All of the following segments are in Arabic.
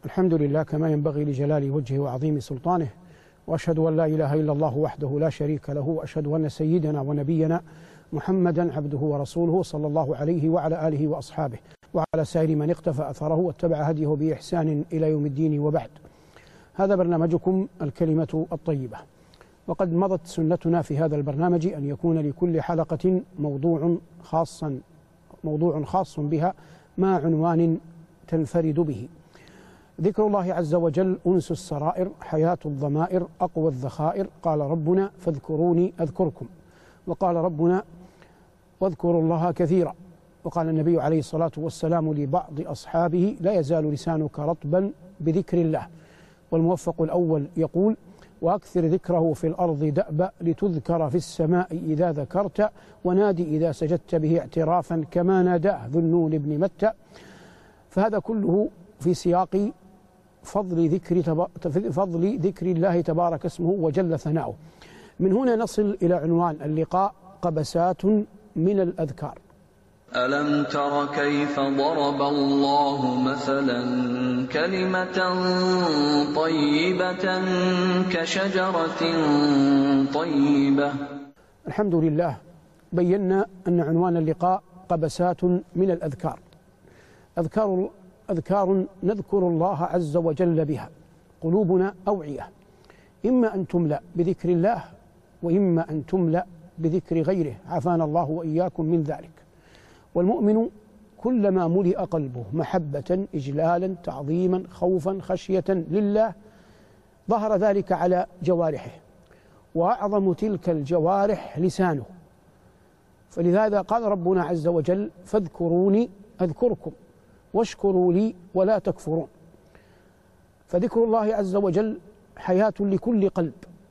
الحمد لله كما ينبغي لجلال وجهه وعظيم سلطانه، وأشهد أن لا إله إلا الله وحده لا شريك له، وأشهد أن سيدنا ونبينا محمدا عبده ورسوله صلى الله عليه وعلى آله وأصحابه وعلى سائر من اقتفى أثره واتبع هديه بإحسان إلى يوم الدين. وبعد، هذا برنامجكم الكلمة الطيبة، وقد مضت سنتنا في هذا البرنامج أن يكون لكل حلقة موضوع خاص بها مع عنوان تنفرد به. ذكر الله عز وجل أنس السرائر، حياة الضمائر، أقوى الذخائر. قال ربنا فاذكروني أذكركم، وقال ربنا واذكروا الله كثيرا. وقال النبي عليه الصلاة والسلام لبعض أصحابه لا يزال لسانك رطبا بذكر الله. والموفق الأول يقول وأكثر ذكره في الأرض دأبا لتذكر في السماء إذا ذكرت، ونادي إذا سجدت به اعترافا كما ناداه ذو النون بن متى. فهذا كله في سياق فضل ذكر الله تبارك اسمه وجل ثناؤه. من هنا نصل إلى عنوان اللقاء: قبسات من الأذكار. ألم تر كيف ضرب الله مثلا كلمة طيبة كشجرة طيبة. الحمد لله، بينا أن عنوان اللقاء قبسات من الأذكار. أذكار نذكر الله عز وجل بها، قلوبنا أوعية، إما أن تملأ بذكر الله وإما أن تملأ بذكر غيره، عافانا الله وإياكم من ذلك. والمؤمن كلما ملئ قلبه محبة، إجلالا، تعظيما، خوفا، خشية لله، ظهر ذلك على جوارحه، وأعظم تلك الجوارح لسانه. فلهذا قال ربنا عز وجل فاذكروني أذكركم واشكروا لي ولا تكفرون. فذكر الله عز وجل حياة لكل قلب،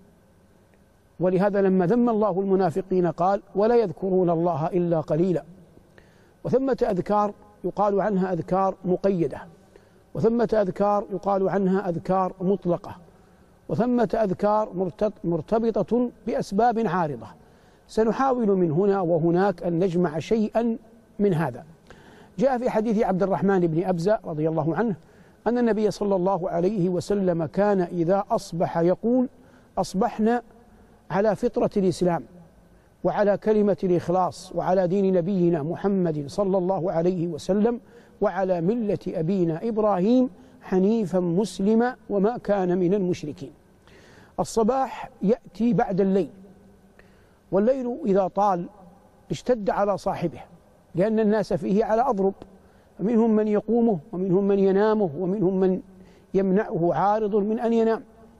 ولهذا لما ذم الله المنافقين قال ولا يذكرون الله إلا قليلا. وثمة أذكار يقال عنها أذكار مقيدة، وثمة أذكار يقال عنها أذكار مطلقة، وثمة أذكار مرتبطة بأسباب عارضة. سنحاول من هنا وهناك أن نجمع شيئا من هذا. جاء في حديث عبد الرحمن بن أبزة رضي الله عنه أن النبي صلى الله عليه وسلم كان إذا أصبح يقول أصبحنا على فطرة الإسلام وعلى كلمة الإخلاص وعلى دين نبينا محمد صلى الله عليه وسلم وعلى ملة أبينا إبراهيم حنيفا مسلما وما كان من المشركين. الصباح يأتي بعد الليل، والليل إذا طال اشتد على صاحبه، لأن الناس فيه على أضرب، فمنهم من يقومه ومنهم من ينامه ومنهم من يمنعه عارض من أن ينام.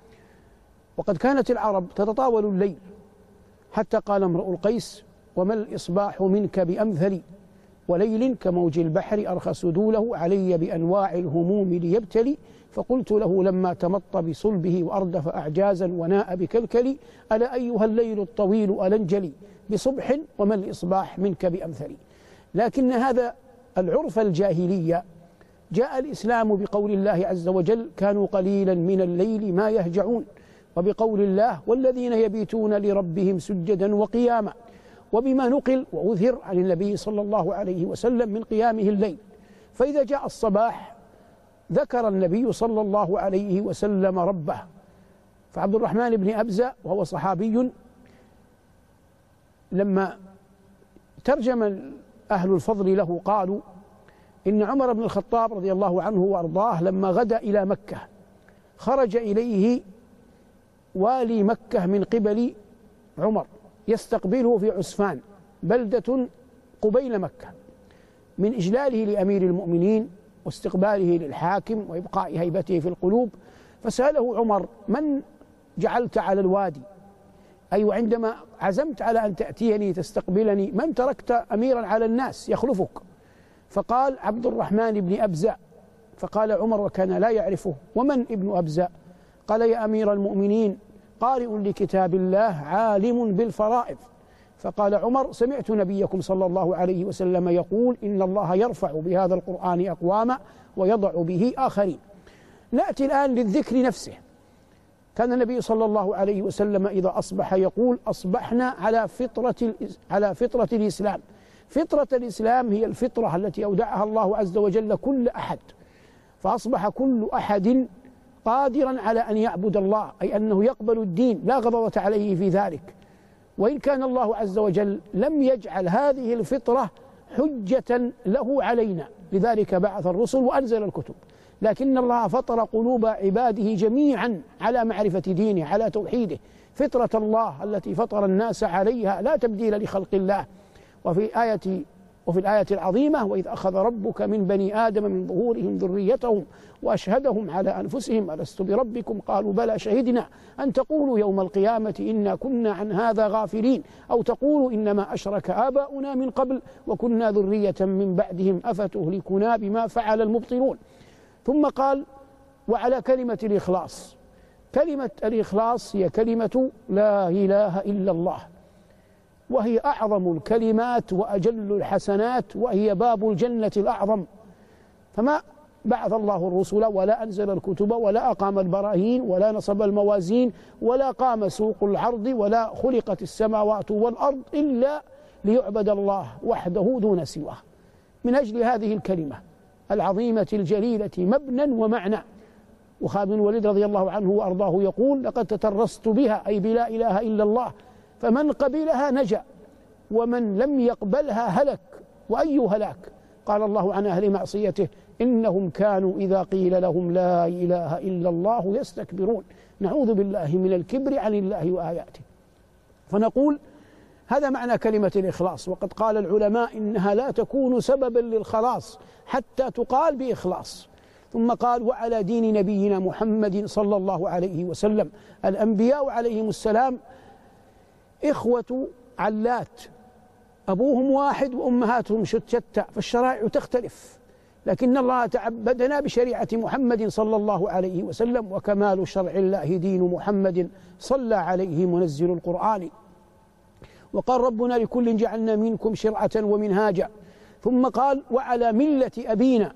وقد كانت العرب تتطاول الليل، حتى قال امرؤ القيس وما الإصباح منك بأمثل وليل كموج البحر أرخى سدوله علي بأنواع الهموم ليبتلي، فقلت له لما تمط بصلبه وأردف أعجازا وناء بكلكلي ألا أيها الليل الطويل ألنجلي بصبح وما الإصباح منك بأمثل. لكن هذا العرف الجاهلية جاء الإسلام بقول الله عز وجل كانوا قليلا من الليل ما يهجعون، وبقول الله والذين يبيتون لربهم سجدا وقياما، وبما نقل وأثر عن النبي صلى الله عليه وسلم من قيامه الليل. فإذا جاء الصباح ذكر النبي صلى الله عليه وسلم ربه. فعبد الرحمن بن أبزة وهو صحابي لما ترجم أهل الفضل له قالوا إن عمر بن الخطاب رضي الله عنه وأرضاه لما غدا إلى مكة خرج إليه والي مكة من قبل عمر يستقبله في عسفان، بلدة قبيل مكة، من إجلاله لأمير المؤمنين واستقباله للحاكم وإبقاء هيبته في القلوب. فسأله عمر من جعلت على الوادي، أي وعندما عزمت على أن تأتيني تستقبلني من تركت أميرا على الناس يخلفك؟ فقال عبد الرحمن بن أبزة. فقال عمر وكان لا يعرفه ومن ابن أبزة؟ قال يا أمير المؤمنين قارئ لكتاب الله عالم بالفرائض. فقال عمر سمعت نبيكم صلى الله عليه وسلم يقول إن الله يرفع بهذا القرآن أقواما ويضع به آخرين. نأتي الآن للذكر نفسه. كان النبي صلى الله عليه وسلم إذا أصبح يقول أصبحنا على فطرة الإسلام. فطرة الإسلام هي الفطرة التي أودعها الله عز وجل كل أحد، فأصبح كل أحد قادرا على أن يعبد الله، أي أنه يقبل الدين لا غضاضة عليه في ذلك. وإن كان الله عز وجل لم يجعل هذه الفطرة حجة له علينا، لذلك بعث الرسل وأنزل الكتب، لكن الله فطر قلوب عباده جميعا على معرفة دينه، على توحيده، فطرة الله التي فطر الناس عليها لا تبديل لخلق الله. وفي الآية العظيمة: وإذ أخذ ربك من بني آدم من ظهورهم ذريتهم وأشهدهم على أنفسهم ألست بربكم قالوا بلى شهدنا أن تقولوا يوم القيامة إنا كنا عن هذا غافلين أو تقولوا إنما أشرك آباؤنا من قبل وكنا ذرية من بعدهم أفتهلكنا بما فعل المبطلون. ثم قال: وعلى كلمة الإخلاص. كلمة الإخلاص هي كلمة لا إله إلا الله، وهي أعظم الكلمات وأجل الحسنات، وهي باب الجنة الأعظم. فما بعث الله الرسل ولا أنزل الكتب ولا أقام البراهين ولا نصب الموازين ولا قام سوق العرض ولا خلقت السماوات والأرض إلا ليعبد الله وحده دون سواه. من أجل هذه الكلمة العظيمة الجليلة مبنى ومعنى. وخالد بن الوليد رضي الله عنه وأرضاه يقول: لقد تترست بها، أي بلا إله إلا الله، فمن قبلها نجا ومن لم يقبلها هلك. وأي هلاك؟ قال الله عن أهل معصيته: إنهم كانوا إذا قيل لهم لا إله إلا الله يستكبرون. نعوذ بالله من الكبر عن الله وآياته. فنقول هذا معنى كلمة الإخلاص. وقد قال العلماء إنها لا تكون سببا للخلاص حتى تقال بإخلاص. ثم قال: وعلى دين نبينا محمد صلى الله عليه وسلم. الأنبياء عليهم السلام إخوة علات، أبوهم واحد وأمهاتهم شتى، فالشرائع تختلف، لكن الله تعبدنا بشريعة محمد صلى الله عليه وسلم، وكمال شرع الله دين محمد صلى عليه منزل القرآن. وقال ربنا: لكل جعلنا منكم شرعة ومنهاجا. ثم قال: وعلى ملة أبينا،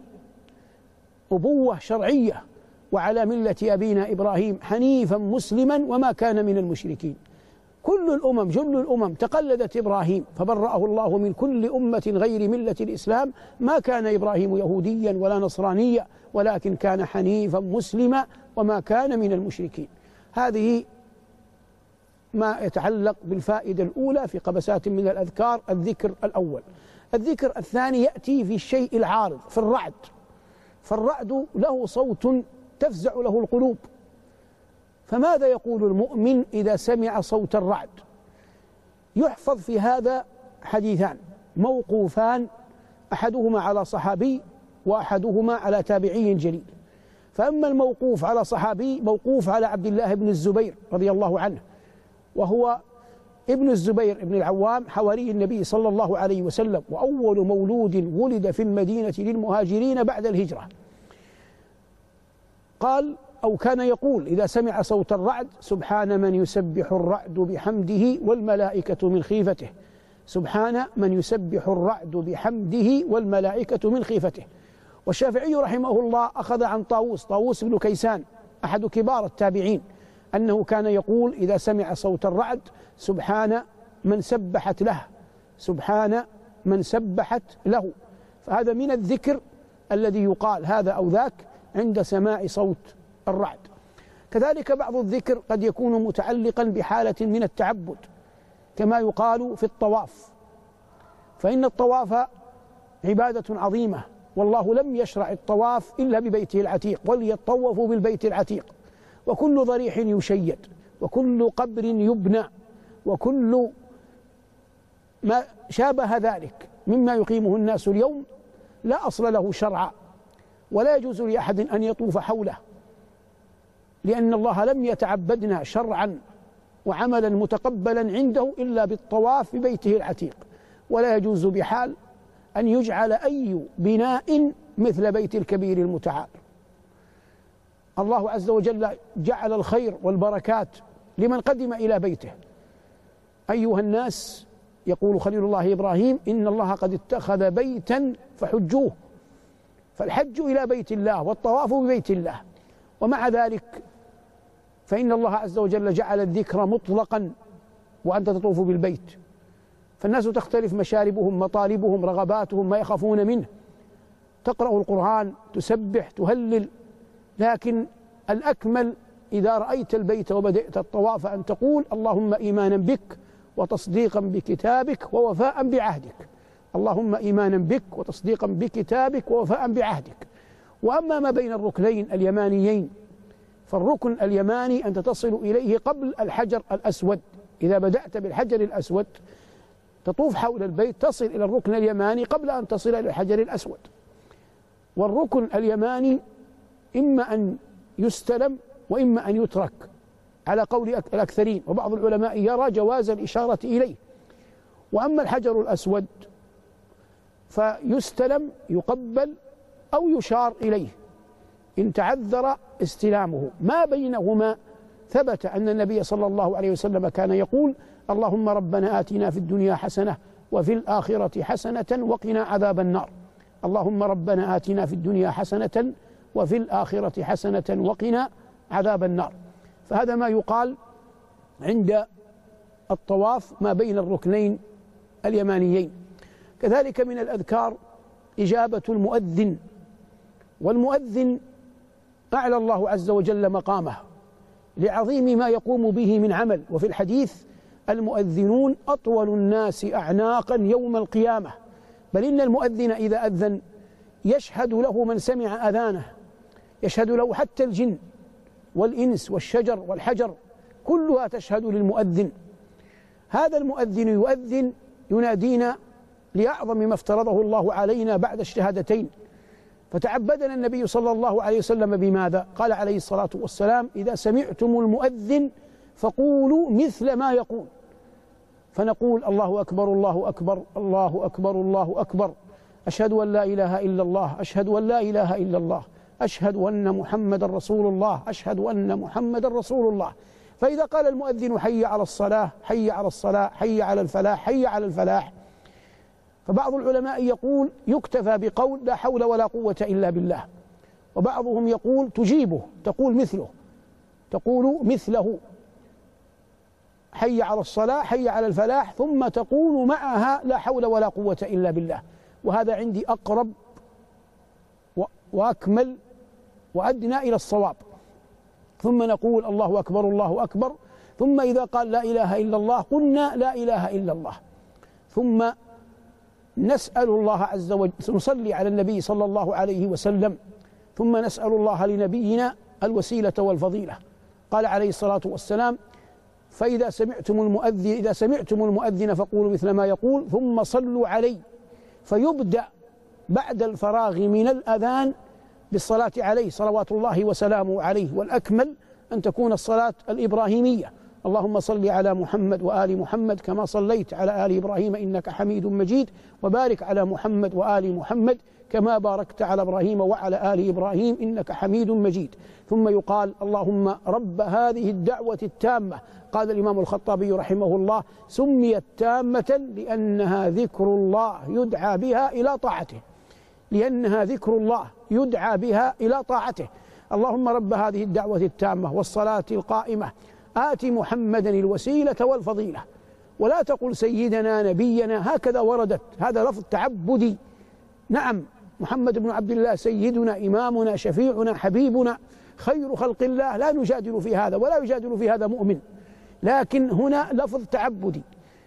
أبوة شرعية، وعلى ملة أبينا إبراهيم حنيفا مسلما وما كان من المشركين. كل الأمم جل الأمم تقلدت إبراهيم فبرأه الله من كل أمة غير ملة الإسلام. ما كان إبراهيم يهوديا ولا نصرانيا، ولكن كان حنيفا مسلما وما كان من المشركين. هذه ما يتعلق بالفائدة الأولى في قبسات من الأذكار. الذكر الأول. الذكر الثاني يأتي في الشيء العارض، في الرعد. فالرعد له صوت تفزع له القلوب. فماذا يقول المؤمن إذا سمع صوت الرعد؟ يحفظ في هذا حديثان موقوفان، أحدهما على صحابي وأحدهما على تابعي جليل. فأما الموقوف على صحابي موقوف على عبد الله بن الزبير رضي الله عنه، وهو ابن الزبير بن العوام حواري النبي صلى الله عليه وسلم، وأول مولود ولد في المدينة للمهاجرين بعد الهجرة. قال أو كان يقول إذا سمع صوت الرعد: سبحان من يسبح الرعد بحمده والملائكة من خيفته. سبحان من يسبح الرعد بحمده والملائكة من خيفته. والشافعي رحمه الله أخذ عن طاووس بن كيسان أحد كبار التابعين أنه كان يقول إذا سمع صوت الرعد: سبحان من سبحت له، سبحان من سبحت له. فهذا من الذكر الذي يقال هذا أو ذاك عند سماع صوت الرعد. كذلك بعض الذكر قد يكون متعلقا بحالة من التعبد، كما يقال في الطواف، فإن الطواف عبادة عظيمة، والله لم يشرع الطواف إلا ببيته العتيق: وليطوفوا بالبيت العتيق. وكل ضريح يشيد، وكل قبر يبنى، وكل ما شابه ذلك مما يقيمه الناس اليوم لا أصل له شرعا، ولا يجوز لأحد أن يطوف حوله، لأن الله لم يتعبدنا شرعا وعملا متقبلا عنده إلا بالطواف ببيته العتيق. ولا يجوز بحال أن يجعل أي بناء مثل بيت الكبير المتعال. الله عز وجل جعل الخير والبركات لمن قدم إلى بيته. أيها الناس، يقول خليل الله إبراهيم: إن الله قد اتخذ بيتا فحجوه. فالحج إلى بيت الله والطواف ببيت الله. ومع ذلك فإن الله عز وجل جعل الذكر مطلقا وأنت تطوف بالبيت، فالناس تختلف مشاربهم، مطالبهم، رغباتهم، ما يخافون منه. تقرأ القرآن، تسبح، تهلل، لكن الأكمل إذا رأيت البيت وبدأت الطواف أن تقول اللهم إيمانا بك وتصديقا بكتابك ووفاء بعهدك، اللهم إيمانا بك وتصديقا بكتابك ووفاء بعهدك. وأما ما بين الركنين اليمانيين، فالركن اليماني أنت تصل إليه قبل الحجر الأسود. إذا بدأت بالحجر الأسود تطوف حول البيت تصل إلى الركن اليماني قبل أن تصل إلى الحجر الأسود. والركن اليماني إما أن يستلم وإما أن يترك على قول الأكثرين، وبعض العلماء يرى جواز الإشارة إليه. وأما الحجر الأسود فيستلم، يقبل أو يشار إليه إن تعذر استلامه. ما بينهما ثبت أن النبي صلى الله عليه وسلم كان يقول اللهم ربنا آتنا في الدنيا حسنة وفي الآخرة حسنة وقنا عذاب النار، اللهم ربنا آتنا في الدنيا حسنة وفي الآخرة حسنة وقنا عذاب النار. فهذا ما يقال عند الطواف ما بين الركنين اليمانيين. كذلك من الأذكار إجابة المؤذن، والمؤذن أعلى الله عز وجل مقامه لعظيم ما يقوم به من عمل. وفي الحديث المؤذنون أطول الناس أعناقا يوم القيامة، بل إن المؤذن إذا أذن يشهد له من سمع أذانه، يشهد له حتى الجن والإنس والشجر والحجر كلها تشهد للمؤذن. هذا المؤذن يؤذن ينادينا لأعظم ما افترضه الله علينا بعد الشهادتين. فتعبدنا النبي صلى الله عليه وسلم بماذا؟ قال عليه الصلاة والسلام إذا سمعتم المؤذن فقولوا مثل ما يقول. فنقول الله أكبر الله أكبر الله أكبر الله أكبر، أشهد أن لا إله إلا الله، أشهد أن لا إله إلا الله، أشهد أن محمد رسول الله، أشهد أن محمد رسول الله. فإذا قال المؤذن حي على الصلاة حي على الصلاة حي على الفلاح حي على الفلاح، فبعض العلماء يقول يكتفى بقول لا حول ولا قوة إلا بالله، وبعضهم يقول تجيبه، تقول مثله، تقول مثله حي على الصلاة حي على الفلاح، ثم تقول معها لا حول ولا قوة إلا بالله. وهذا عندي أقرب وأكمل وأدنى إلى الصواب. ثم نقول الله أكبر الله أكبر، ثم إذا قال لا إله إلا الله قلنا لا إله إلا الله، ثم نسأل الله عز وجل، نصلي على النبي صلى الله عليه وسلم، ثم نسأل الله لنبينا الوسيلة والفضيلة. قال عليه الصلاة والسلام فإذا سمعتم المؤذن فقولوا مثل ما يقول ثم صلوا عليه. فيبدأ بعد الفراغ من الأذان بالصلاة عليه صلوات الله وسلامه عليه، والأكمل أن تكون الصلاة الإبراهيمية اللهم صل على محمد وآل محمد كما صليت على آل إبراهيم إنك حميد مجيد، وبارك على محمد وآل محمد كما باركت على إبراهيم وعلى آل إبراهيم إنك حميد مجيد. ثم يقال اللهم رب هذه الدعوة التامة. قال الإمام الخطابي رحمه الله سميت تامة لأنها ذكر الله يدعى بها إلى طاعته، لأنها ذكر الله يدعى بها إلى طاعته. اللهم رب هذه الدعوة التامة والصلاة القائمة آت محمدا الوسيلة والفضيلة، ولا تقل سيدنا نبينا، هكذا وردت، هذا لفظ تعبدي. نعم محمد بن عبد الله سيدنا إمامنا شفيعنا حبيبنا خير خلق الله، لا نجادل في هذا ولا يجادل في هذا مؤمن، لكن هنا لفظ تعبدي.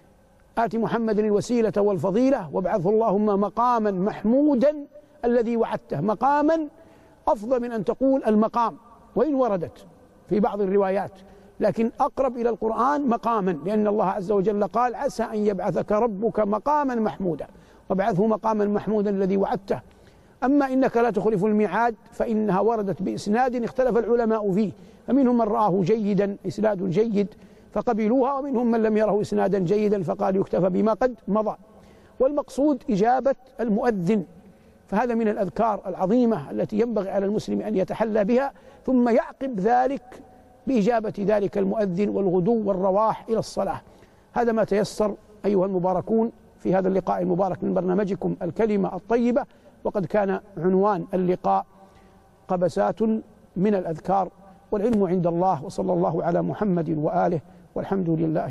آت محمدا الوسيلة والفضيلة وابعثه اللهم مقاما محمودا الذي وعدته، مقاما أفضل من أن تقول المقام، وإن وردت في بعض الروايات، لكن أقرب إلى القرآن مقاما، لأن الله عز وجل قال عسى أن يبعثك ربك مقاما محمودا، وابعثه مقاما محمودا الذي وعدته. أما إنك لا تخلف الميعاد فإنها وردت بإسناد اختلف العلماء فيه، فمنهم من رآه جيدا إسناد جيد فقبلوها، ومنهم من لم يره إسنادا جيدا فقال يكتفى بما قد مضى. والمقصود إجابة المؤذن، فهذا من الأذكار العظيمة التي ينبغي على المسلم أن يتحلى بها، ثم يعقب ذلك بإجابة ذلك المؤذن والغدو والرواح إلى الصلاة. هذا ما تيسر أيها المباركون في هذا اللقاء المبارك من برنامجكم الكلمة الطيبة، وقد كان عنوان اللقاء قبسات من الأذكار، والعلم عند الله، وصلى الله على محمد وآله، والحمد لله.